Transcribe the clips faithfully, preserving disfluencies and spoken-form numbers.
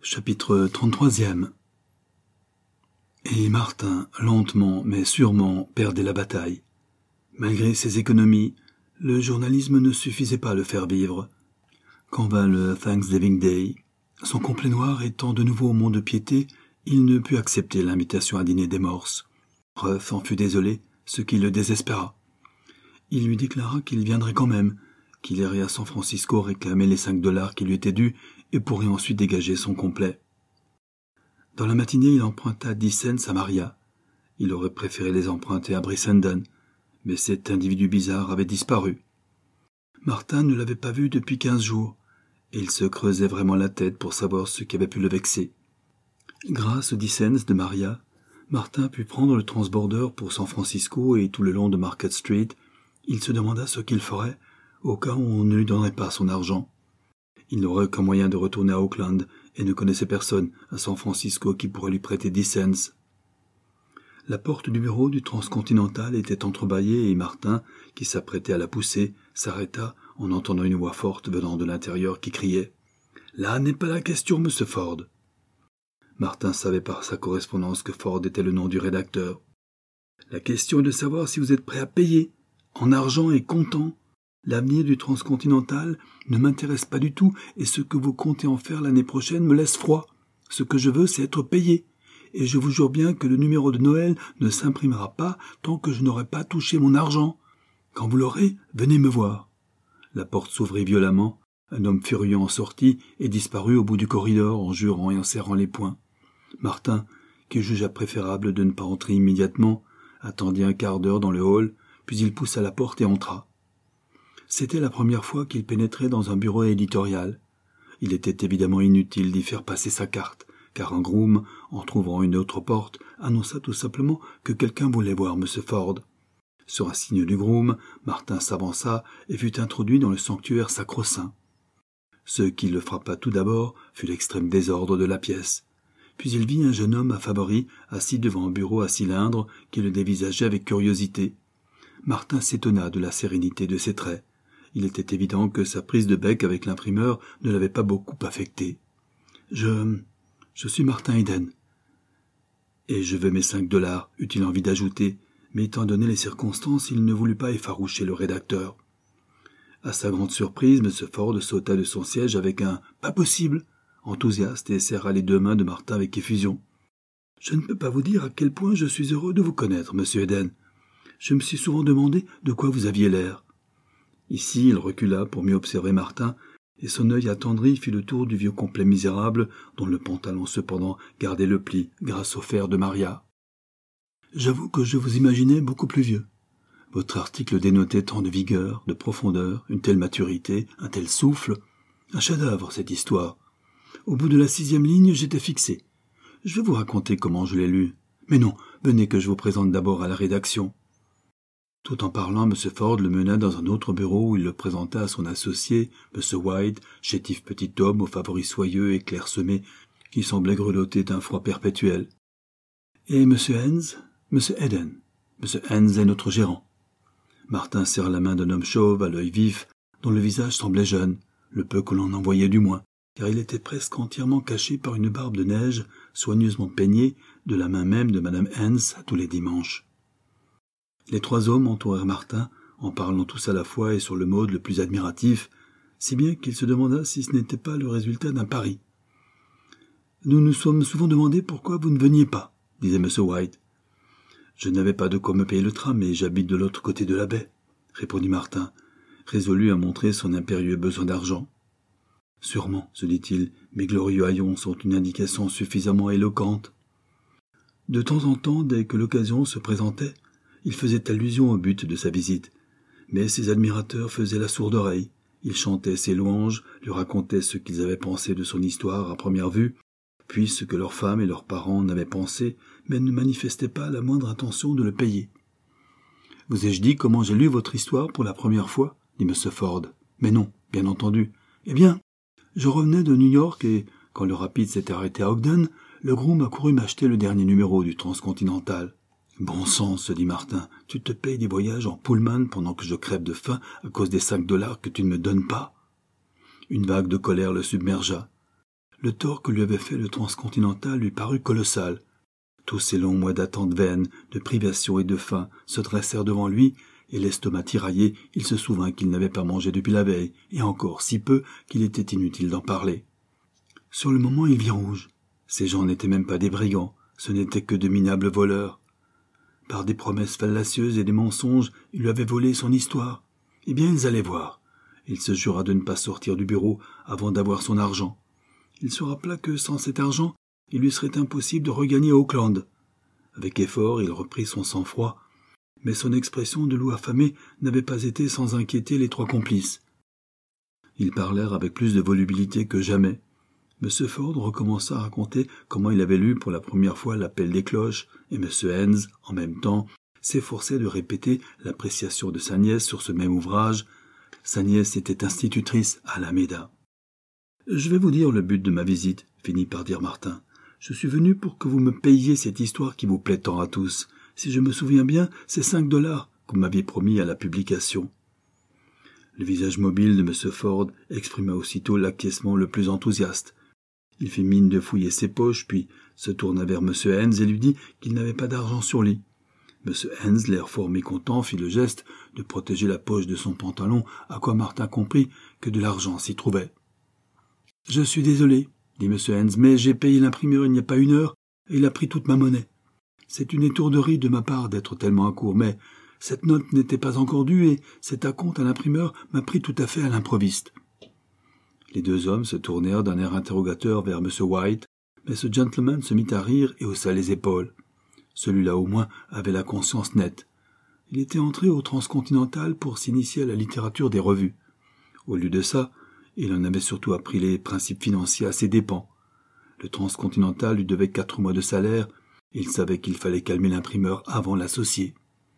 Chapitre trente-trois. Et Martin, lentement mais sûrement, perdait la bataille. Malgré ses économies, le journalisme ne suffisait pas à le faire vivre. Quand vint le Thanksgiving Day, son complet noir étant de nouveau au mont-de-piété, il ne put accepter l'invitation à dîner des morses. Ruff en fut désolé, ce qui le désespéra. Il lui déclara qu'il viendrait quand même, qu'il irait à San Francisco réclamer les cinq dollars qui lui étaient dus et pourrait ensuite dégager son complet. Dans la matinée, il emprunta dix cents à Maria. Il aurait préféré les emprunter à Brissenden, mais cet individu bizarre avait disparu. Martin ne l'avait pas vu depuis quinze jours, et il se creusait vraiment la tête pour savoir ce qui avait pu le vexer. Grâce aux dix cents de Maria, Martin put prendre le transborder pour San Francisco et tout le long de Market Street, il se demanda ce qu'il ferait au cas où on ne lui donnerait pas son argent. Il n'aurait qu'un moyen de retourner à Oakland et ne connaissait personne à San Francisco qui pourrait lui prêter dix cents. La porte du bureau du Transcontinental était entrebâillée et Martin, qui s'apprêtait à la pousser, s'arrêta en entendant une voix forte venant de l'intérieur qui criait « Là n'est pas la question, monsieur Ford !» Martin savait par sa correspondance que Ford était le nom du rédacteur. « La question est de savoir si vous êtes prêt à payer, en argent et comptant. L'avenir du Transcontinental ne m'intéresse pas du tout et ce que vous comptez en faire l'année prochaine me laisse froid. Ce que je veux, c'est être payé. Et je vous jure bien que le numéro de Noël ne s'imprimera pas tant que je n'aurai pas touché mon argent. Quand vous l'aurez, venez me voir. » La porte s'ouvrit violemment. Un homme furieux en sortit et disparut au bout du corridor en jurant et en serrant les poings. Martin, qui jugea préférable de ne pas entrer immédiatement, attendit un quart d'heure dans le hall, puis il poussa la porte et entra. C'était la première fois qu'il pénétrait dans un bureau éditorial. Il était évidemment inutile d'y faire passer sa carte, car un groom, en trouvant une autre porte, annonça tout simplement que quelqu'un voulait voir M. Ford. Sur un signe du groom, Martin s'avança et fut introduit dans le sanctuaire sacro-saint. Ce qui le frappa tout d'abord fut l'extrême désordre de la pièce. Puis il vit un jeune homme à favoris assis devant un bureau à cylindre qui le dévisageait avec curiosité. Martin s'étonna de la sérénité de ses traits. Il était évident que sa prise de bec avec l'imprimeur ne l'avait pas beaucoup affecté. « Je... je suis Martin Eden. Et je veux mes cinq dollars, eut-il envie d'ajouter, mais étant donné les circonstances, il ne voulut pas effaroucher le rédacteur. À sa grande surprise, M. Ford sauta de son siège avec un « pas possible !» enthousiaste et serra les deux mains de Martin avec effusion. « Je ne peux pas vous dire à quel point je suis heureux de vous connaître, monsieur Eden. Je me suis souvent demandé de quoi vous aviez l'air. » Ici, il recula pour mieux observer Martin, et son œil attendri fit le tour du vieux complet misérable, dont le pantalon cependant gardait le pli grâce au fer de Maria. « J'avoue que je vous imaginais beaucoup plus vieux. Votre article dénotait tant de vigueur, de profondeur, une telle maturité, un tel souffle. Un chef-d'œuvre, cette histoire. Au bout de la sixième ligne, j'étais fixé. Je vais vous raconter comment je l'ai lu. Mais non, venez que je vous présente d'abord à la rédaction. » Tout en parlant, M. Ford le mena dans un autre bureau où il le présenta à son associé, M. White, chétif petit homme aux favoris soyeux et clairsemés, qui semblait grelotter d'un froid perpétuel. « Et M. Hens, M. Eden. M. Hens est notre gérant. » Martin serra la main d'un homme chauve, à l'œil vif, dont le visage semblait jeune, le peu que l'on en voyait du moins, car il était presque entièrement caché par une barbe de neige, soigneusement peignée, de la main même de Mme Hens tous les dimanches. Les trois hommes entourèrent Martin, en parlant tous à la fois et sur le mode le plus admiratif, si bien qu'il se demanda si ce n'était pas le résultat d'un pari. « Nous nous sommes souvent demandé pourquoi vous ne veniez pas, » disait M. White. « Je n'avais pas de quoi me payer le tram et j'habite de l'autre côté de la baie, » répondit Martin, résolu à montrer son impérieux besoin d'argent. « Sûrement, se dit-il, mes glorieux haillons sont une indication suffisamment éloquente. » De temps en temps, dès que l'occasion se présentait, il faisait allusion au but de sa visite, mais ses admirateurs faisaient la sourde oreille. Ils chantaient ses louanges, lui racontaient ce qu'ils avaient pensé de son histoire à première vue, puis ce que leurs femmes et leurs parents en avaient pensé, mais ne manifestaient pas la moindre intention de le payer. « Vous ai-je dit comment j'ai lu votre histoire pour la première fois ?» dit M. Ford. « Mais non, bien entendu. Eh bien, je revenais de New York et, quand le rapide s'était arrêté à Ogden, le groom a couru m'acheter le dernier numéro du Transcontinental. » « Bon sang, se dit Martin, tu te payes des voyages en Pullman pendant que je crève de faim à cause des cinq dollars que tu ne me donnes pas ?» Une vague de colère le submergea. Le tort que lui avait fait le Transcontinental lui parut colossal. Tous ces longs mois d'attente vaine, de privation et de faim se dressèrent devant lui, et l'estomac tiraillé, il se souvint qu'il n'avait pas mangé depuis la veille, et encore si peu qu'il était inutile d'en parler. Sur le moment, il vit rouge. Ces gens n'étaient même pas des brigands, ce n'étaient que de minables voleurs. Par des promesses fallacieuses et des mensonges, il lui avait volé son histoire. Eh bien, ils allaient voir. Il se jura de ne pas sortir du bureau avant d'avoir son argent. Il se rappela que, sans cet argent, il lui serait impossible de regagner Auckland. Avec effort, il reprit son sang-froid, mais son expression de loup affamé n'avait pas été sans inquiéter les trois complices. Ils parlèrent avec plus de volubilité que jamais. M. Ford recommença à raconter comment il avait lu pour la première fois l'appel des cloches, et M. Hens, en même temps, s'efforçait de répéter l'appréciation de sa nièce sur ce même ouvrage. Sa nièce était institutrice à Alameda. « Je vais vous dire le but de ma visite, » finit par dire Martin. « Je suis venu pour que vous me payiez cette histoire qui vous plaît tant à tous. Si je me souviens bien, c'est cinq dollars que vous m'aviez promis à la publication. » Le visage mobile de M. Ford exprima aussitôt l'acquiescement le plus enthousiaste. Il fit mine de fouiller ses poches, puis se tourna vers M. Hens et lui dit qu'il n'avait pas d'argent sur lui. M. Hens, l'air fort mécontent, fit le geste de protéger la poche de son pantalon, à quoi Martin comprit que de l'argent s'y trouvait. « Je suis désolé, » dit M. Hens, « mais j'ai payé l'imprimeur il n'y a pas une heure, et il a pris toute ma monnaie. C'est une étourderie de ma part d'être tellement à court, mais cette note n'était pas encore due, et cet acompte à l'imprimeur m'a pris tout à fait à l'improviste. » Les deux hommes se tournèrent d'un air interrogateur vers M. White, mais ce gentleman se mit à rire et haussa les épaules. Celui-là au moins avait la conscience nette. Il était entré au Transcontinental pour s'initier à la littérature des revues. Au lieu de ça, il en avait surtout appris les principes financiers à ses dépens. Le Transcontinental lui devait quatre mois de salaire, et il savait qu'il fallait calmer l'imprimeur avant l'associé.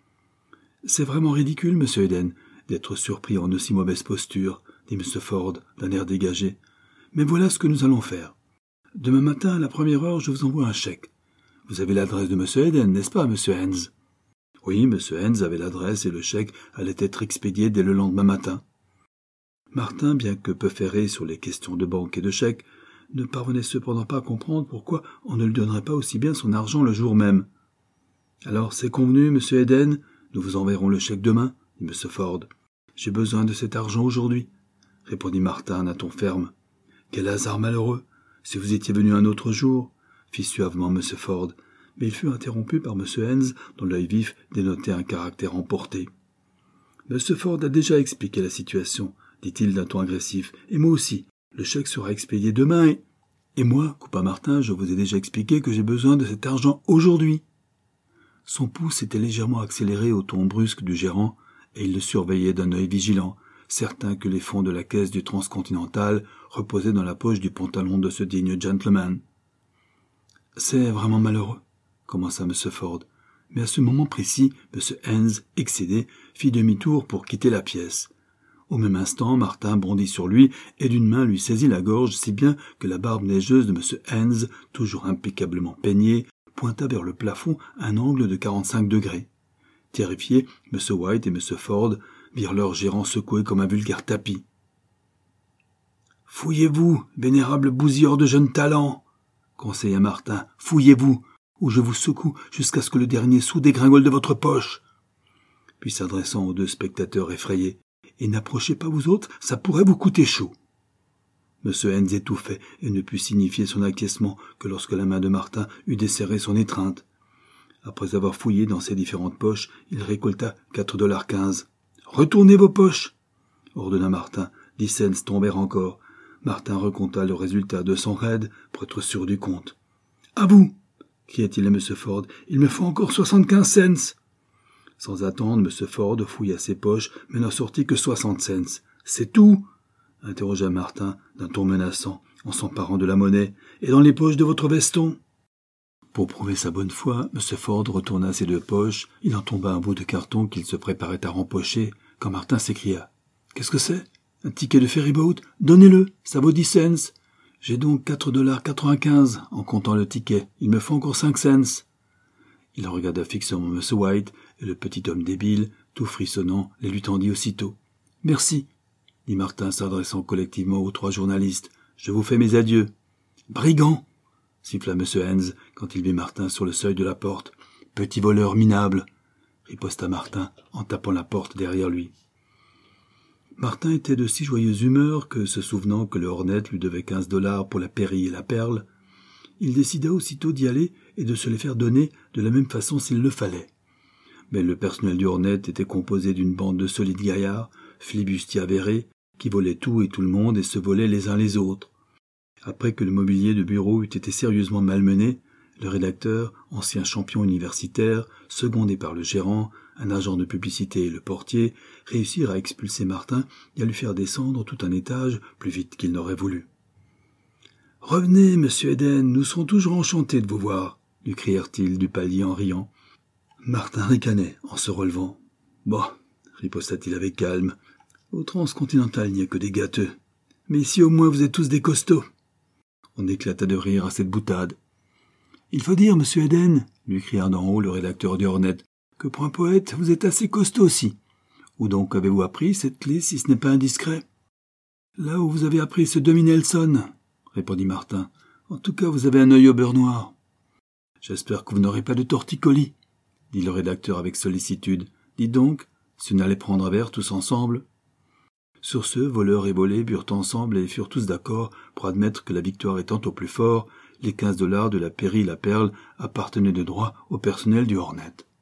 « C'est vraiment ridicule, M. Eden, d'être surpris en aussi mauvaise posture, » dit M. Ford d'un air dégagé. « Mais voilà ce que nous allons faire. Demain matin, à la première heure, je vous envoie un chèque. Vous avez l'adresse de M. Eden, n'est-ce pas, M. Hens ?» Oui, M. Hens avait l'adresse et le chèque allait être expédié dès le lendemain matin. Martin, bien que peu ferré sur les questions de banque et de chèque, ne parvenait cependant pas à comprendre pourquoi on ne lui donnerait pas aussi bien son argent le jour même. « Alors, c'est convenu, M. Eden, nous vous enverrons le chèque demain, » dit M. Ford. « J'ai besoin de cet argent aujourd'hui, » répondit Martin d'un ton ferme. « Quel hasard malheureux! Si vous étiez venu un autre jour, » fit suavement M. Ford, mais il fut interrompu par M. Hens, dont l'œil vif dénotait un caractère emporté. « M. Ford a déjà expliqué la situation, » dit-il d'un ton agressif, « et moi aussi. Le chèque sera expédié demain et... »« Et moi, coupa Martin, je vous ai déjà expliqué que j'ai besoin de cet argent aujourd'hui. » Son pouce était légèrement accéléré au ton brusque du gérant, et il le surveillait d'un œil vigilant, certain que les fonds de la caisse du Transcontinental reposaient dans la poche du pantalon de ce digne gentleman. « C'est vraiment malheureux, » commença M. Ford, mais à ce moment précis, M. Hens, excédé, fit demi-tour pour quitter la pièce. Au même instant, Martin bondit sur lui et d'une main lui saisit la gorge si bien que la barbe neigeuse de M. Hens, toujours impeccablement peignée, pointa vers le plafond à un angle de quarante-cinq degrés. Terrifiés, M. White et M. Ford virent leur gérant secoué comme un vulgaire tapis. « Fouillez-vous, vénérable bousilleur de jeunes talents !» conseilla Martin. « Fouillez-vous, ou je vous secoue jusqu'à ce que le dernier sou dégringole de votre poche !» Puis s'adressant aux deux spectateurs effrayés, « Et n'approchez pas vous autres, ça pourrait vous coûter chaud !» M. Hens étouffait et ne put signifier son acquiescement que lorsque la main de Martin eut desserré son étreinte. Après avoir fouillé dans ses différentes poches, il récolta quatre dollars quinze. « Retournez vos poches !» ordonna Martin. Dix cents tombèrent encore. Martin recompta le résultat de son raid pour être sûr du compte. « À vous !» cria-t-il à M. Ford. « Il me faut encore soixante-quinze cents !» Sans attendre, M. Ford fouilla ses poches, mais n'en sortit que soixante cents. « C'est tout ?» interrogea Martin d'un ton menaçant, en s'emparant de la monnaie. « Et dans les poches de votre veston ?» Pour prouver sa bonne foi, M. Ford retourna ses deux poches. Il en tomba un bout de carton qu'il se préparait à rempocher, quand Martin s'écria. « Qu'est-ce que c'est ? Un ticket de ferryboat ? Donnez-le, ça vaut dix cents. J'ai donc quatre dollars quatre-vingt-quinze en comptant le ticket. Il me faut encore cinq cents. » Il regarda fixement M. White, et le petit homme débile, tout frissonnant, les lui tendit aussitôt. « Merci, » dit Martin s'adressant collectivement aux trois journalistes. « Je vous fais mes adieux. « Brigand !» siffla M. Hens quand il vit Martin sur le seuil de la porte. « Petit voleur minable !» riposta Martin en tapant la porte derrière lui. Martin était de si joyeuse humeur que, se souvenant que le Hornet lui devait quinze dollars pour la pairie et la perle, il décida aussitôt d'y aller et de se les faire donner de la même façon s'il le fallait. Mais le personnel du Hornet était composé d'une bande de solides gaillards, flibustiers avérés, qui volaient tout et tout le monde et se volaient les uns les autres. Après que le mobilier de bureau eut été sérieusement malmené, le rédacteur, ancien champion universitaire, secondé par le gérant, un agent de publicité et le portier, réussirent à expulser Martin et à lui faire descendre tout un étage plus vite qu'il n'aurait voulu. « Revenez, monsieur Eden, nous serons toujours enchantés de vous voir », lui crièrent-ils du palier en riant. Martin ricanait en se relevant. « Bon, » riposta-t-il avec calme, « au transcontinental il n'y a que des gâteux. Mais ici au moins vous êtes tous des costauds. » On éclata de rire à cette boutade. « Il faut dire, monsieur Eden, » lui cria d'en haut le rédacteur du Hornet, « que pour un poète, vous êtes assez costaud aussi. Où donc avez-vous appris cette clé si ce n'est pas indiscret ?»« Là où vous avez appris ce demi-Nelson, » répondit Martin. « En tout cas, vous avez un œil au beurre noir. »« J'espère que vous n'aurez pas de torticolis, » dit le rédacteur avec sollicitude. « Dites donc, si on allait prendre un verre tous ensemble ?» Sur ce, voleurs et volés burent ensemble et furent tous d'accord pour admettre que la victoire étant au plus fort, les quinze dollars de la pairie et la perle appartenaient de droit au personnel du Hornet.